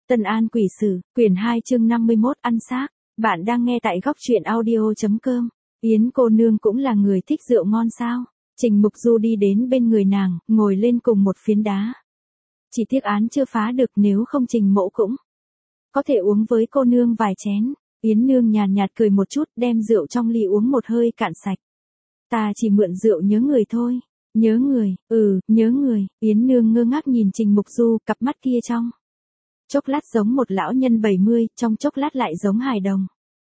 Tân An Quỷ Sử, quyển 2 chương 51 ăn xác. Bạn đang nghe tại góc truyện audio.com. Yến cô nương cũng là người thích rượu ngon sao? Trình Mục Du đi đến bên người nàng, ngồi lên cùng một phiến đá. Chỉ tiếc án chưa phá được, nếu không Trình Mỗ cũng có thể uống với cô nương vài chén. Yến nương nhàn nhạt cười một chút, đem rượu trong ly uống một hơi cạn sạch. Ta chỉ mượn rượu nhớ người thôi. Nhớ người, nhớ người. Yến nương ngơ ngác nhìn Trình Mục Du, cặp mắt kia trong chốc lát giống một lão nhân 70, trong chốc lát lại giống hài đồng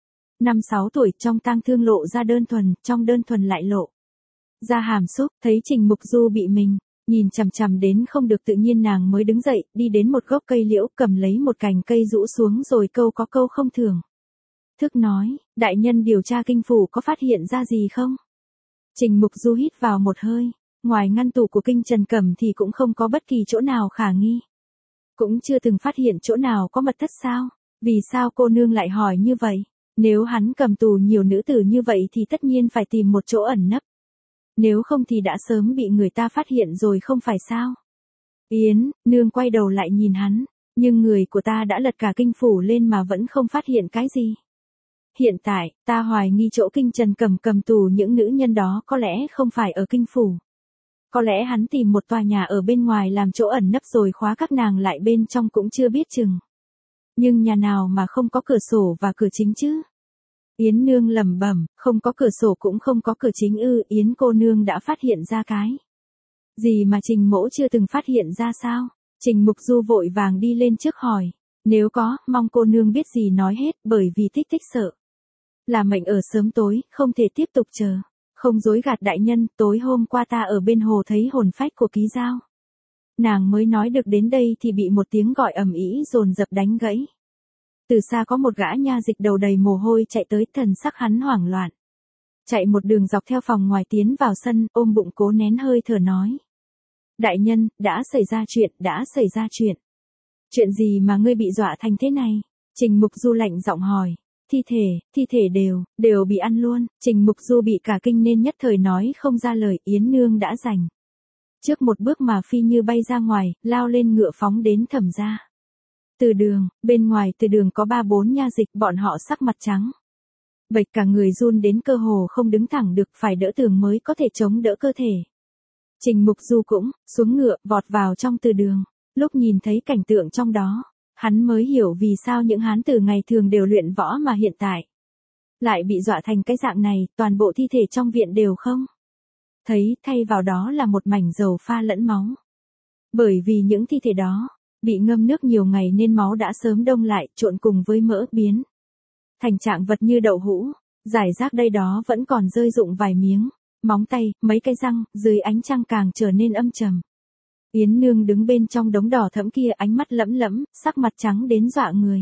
5-6 tuổi, trong tang thương lộ ra đơn thuần, trong đơn thuần lại lộ ra hàm xúc. Thấy Trình Mục Du bị mình nhìn chằm chằm đến không được tự nhiên, nàng mới đứng dậy, đi đến một gốc cây liễu, cầm lấy một cành cây rũ xuống rồi câu có câu không thường thức nói, đại nhân điều tra kinh phủ có phát hiện ra gì không? Trình Mục Du hít vào một hơi, ngoài ngăn tủ của Kinh Trần Cẩm thì cũng không có bất kỳ chỗ nào khả nghi. Cũng chưa từng phát hiện chỗ nào có mật thất sao? Vì sao cô nương lại hỏi như vậy? Nếu hắn cầm tù nhiều nữ tử như vậy thì tất nhiên phải tìm một chỗ ẩn nấp. Nếu không thì đã sớm bị người ta phát hiện rồi không phải sao? Yến, nương quay đầu lại nhìn hắn, nhưng người của ta đã lật cả kinh phủ lên mà vẫn không phát hiện cái gì. Hiện tại, ta hoài nghi chỗ Kinh Trần Cẩm cầm tù những nữ nhân đó có lẽ không phải ở kinh phủ. Có lẽ hắn tìm một tòa nhà ở bên ngoài làm chỗ ẩn nấp rồi khóa các nàng lại bên trong cũng chưa biết chừng. Nhưng nhà nào mà không có cửa sổ và cửa chính chứ? Yến nương lẩm bẩm, không có cửa sổ cũng không có cửa chính ư? Yến cô nương đã phát hiện ra cái gì mà Trình Mỗ chưa từng phát hiện ra sao? Trình Mục Du vội vàng đi lên trước hỏi, nếu có, mong cô nương biết gì nói hết, bởi vì Tích Tích sợ là mệnh ở sớm tối, không thể tiếp tục chờ. Không dối gạt đại nhân, tối hôm qua ta ở bên hồ thấy hồn phách của Ký Giao. Nàng mới nói được đến đây thì bị một tiếng gọi ầm ĩ dồn dập đánh gãy. Từ xa có một gã nha dịch đầu đầy mồ hôi chạy tới, thần sắc hắn hoảng loạn. Chạy một đường dọc theo phòng ngoài tiến vào sân, ôm bụng cố nén hơi thở nói. Đại nhân, đã xảy ra chuyện. Chuyện gì mà ngươi bị dọa thành thế này? Trình Mục Du lạnh giọng hỏi. Thi thể đều bị ăn luôn. Trình Mục Du bị cả kinh nên nhất thời nói không ra lời. Yến nương đã giành trước một bước mà phi như bay ra ngoài, lao lên ngựa phóng đến Thẩm gia. Từ đường, bên ngoài từ đường có 3-4 nha dịch, bọn họ sắc mặt trắng bệch, cả người run đến cơ hồ không đứng thẳng được, phải đỡ tường mới có thể chống đỡ cơ thể. Trình Mục Du cũng xuống ngựa, vọt vào trong từ đường. Lúc nhìn thấy cảnh tượng trong đó, hắn mới hiểu vì sao những hán tử ngày thường đều luyện võ mà hiện tại lại bị dọa thành cái dạng này, toàn bộ thi thể trong viện đều không thấy, thay vào đó là một mảnh dầu pha lẫn máu. Bởi vì những thi thể đó bị ngâm nước nhiều ngày nên máu đã sớm đông lại, trộn cùng với mỡ biến thành trạng vật như đậu hũ, giải rác đây đó vẫn còn rơi rụng vài miếng móng tay, mấy cái răng, dưới ánh trăng càng trở nên âm trầm. Yến nương đứng bên trong đống đỏ thẫm kia, ánh mắt lẫm lẫm, sắc mặt trắng đến dọa người.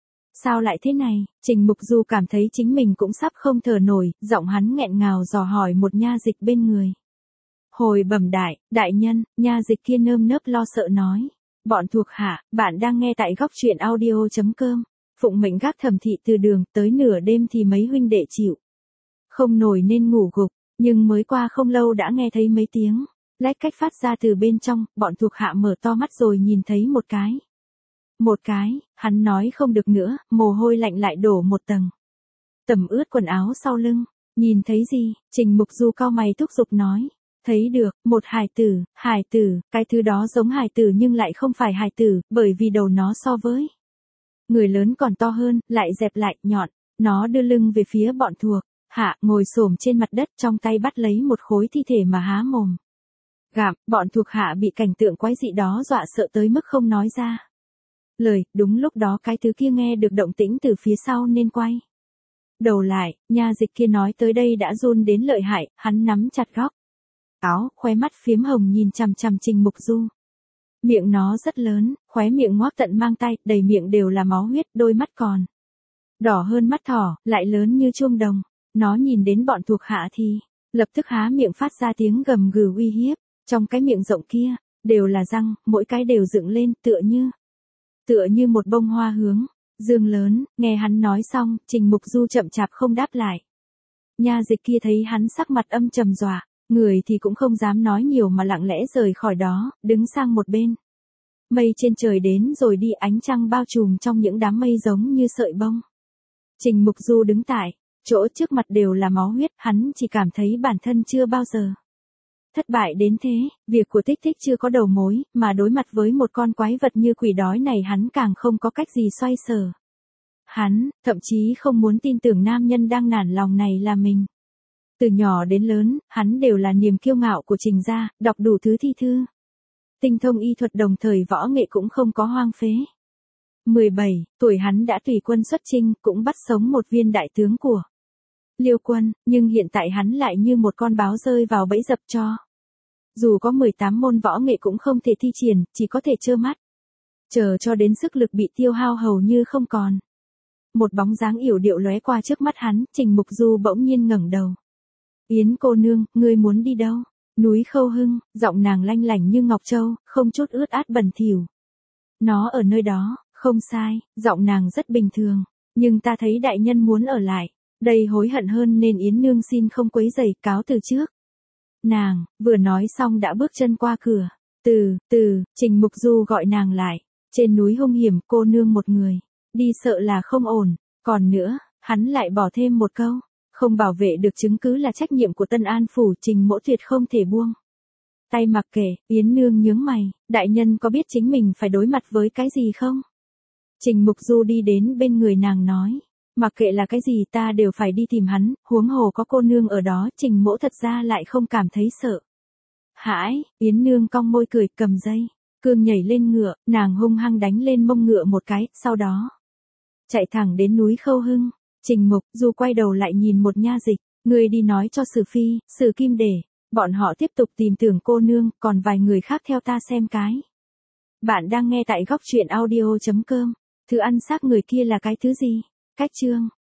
Sao lại thế này? Trình Mục Du cảm thấy chính mình cũng sắp không thở nổi, giọng hắn nghẹn ngào dò hỏi một nha dịch bên người. Hồi bẩm đại nhân, nha dịch kia nơm nớp lo sợ nói. Bọn thuộc hạ, bạn đang nghe tại góc truyện audio.com. Phụng mệnh gác Thẩm thị từ đường, tới nửa đêm thì mấy huynh đệ chịu không nổi nên ngủ gục, nhưng mới qua không lâu đã nghe thấy mấy tiếng lách cách phát ra từ bên trong. Bọn thuộc hạ mở to mắt rồi nhìn thấy một cái, hắn nói không được nữa, mồ hôi lạnh lại đổ một tầng tẩm ướt quần áo sau lưng. Nhìn thấy gì? Trình Mục Du cau mày thúc giục nói. Thấy được, một hài tử, cái thứ đó giống hài tử nhưng lại không phải hài tử, bởi vì đầu nó so với người lớn còn to hơn, lại dẹp lại, nhọn. Nó đưa lưng về phía bọn thuộc hạ, ngồi xổm trên mặt đất, trong tay bắt lấy một khối thi thể mà há mồm gặm. Bọn thuộc hạ bị cảnh tượng quái dị đó dọa sợ tới mức không nói ra lời. Đúng lúc đó cái thứ kia nghe được động tĩnh từ phía sau nên quay đầu lại, nha dịch kia nói tới đây đã run đến lợi hại, hắn nắm chặt góc áo, khóe mắt phiếm hồng nhìn chằm chằm Trình Mục Du. Miệng nó rất lớn, khóe miệng ngoác tận mang tay, đầy miệng đều là máu huyết, đôi mắt còn đỏ hơn mắt thỏ, lại lớn như chuông đồng. Nó nhìn đến bọn thuộc hạ thì lập tức há miệng phát ra tiếng gầm gừ uy hiếp. Trong cái miệng rộng kia đều là răng, mỗi cái đều dựng lên, tựa như một bông hoa hướng dương lớn. Nghe hắn nói xong, Trình Mục Du chậm chạp không đáp lại. Nha dịch kia thấy hắn sắc mặt âm trầm dọa người thì cũng không dám nói nhiều mà lặng lẽ rời khỏi đó, đứng sang một bên. Mây trên trời đến rồi đi, ánh trăng bao trùm trong những đám mây giống như sợi bông. Trình Mục Du đứng tại chỗ trước mặt đều là máu huyết, hắn chỉ cảm thấy bản thân chưa bao giờ thất bại đến thế, việc của Tích Tích chưa có đầu mối, mà đối mặt với một con quái vật như quỷ đói này hắn càng không có cách gì xoay sở. Hắn, thậm chí không muốn tin tưởng nam nhân đang nản lòng này là mình. Từ nhỏ đến lớn, hắn đều là niềm kiêu ngạo của Trình gia, đọc đủ thứ thi thư. Tinh thông y thuật đồng thời võ nghệ cũng không có hoang phế. 17 tuổi hắn đã tùy quân xuất chinh, cũng bắt sống một viên đại tướng của Liêu quân, nhưng hiện tại hắn lại như một con báo rơi vào bẫy dập cho. Dù có 18 môn võ nghệ cũng không thể thi triển, chỉ có thể trơ mắt. Chờ cho đến sức lực bị tiêu hao hầu như không còn. Một bóng dáng yểu điệu lóe qua trước mắt hắn, Trình Mục Du bỗng nhiên ngẩng đầu. Yến cô nương, ngươi muốn đi đâu? Núi Khâu Hưng, giọng nàng lanh lảnh như ngọc châu, không chút ướt át bẩn thỉu. Nó ở nơi đó, không sai, giọng nàng rất bình thường, nhưng ta thấy đại nhân muốn ở lại. Đây hối hận hơn nên Yến nương xin không quấy rầy, cáo từ trước. Nàng, vừa nói xong đã bước chân qua cửa. Trình Mục Du gọi nàng lại. Trên núi hung hiểm, cô nương một người. Đi sợ là không ổn. Còn nữa, hắn lại bỏ thêm một câu. Không bảo vệ được chứng cứ là trách nhiệm của Tân An Phủ, Trình mỗ tuyệt không thể buông tay mặc kệ. Yến nương nhướng mày, đại nhân có biết chính mình phải đối mặt với cái gì không? Trình Mục Du đi đến bên người nàng nói. Mặc kệ là cái gì ta đều phải đi tìm hắn, huống hồ có cô nương ở đó, Trình mỗ thật ra lại không cảm thấy sợ. Hãi, Yến nương cong môi cười, cầm dây cương nhảy lên ngựa, nàng hung hăng đánh lên mông ngựa một cái, sau đó chạy thẳng đến núi Khâu Hưng. Trình Mục Du quay đầu lại nhìn một nha dịch, người đi nói cho Sử Phi, Sử Kim để bọn họ tiếp tục tìm tưởng cô nương, còn vài người khác theo ta xem cái. Bạn đang nghe tại góc truyện audio.com. Thứ ăn xác người kia là cái thứ gì? Cách chương